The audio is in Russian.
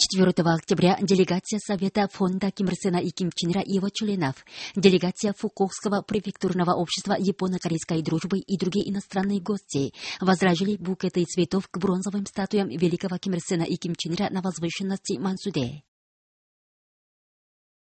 4 октября делегация Совета фонда Ким Ир Сена и Ким Чен Ира и его членов, делегация Фукокского префектурного общества японо-корейской дружбы и другие иностранные гости возложили букеты цветов к бронзовым статуям великого Ким Ир Сена и Ким Чен Ира на возвышенности Мансуде.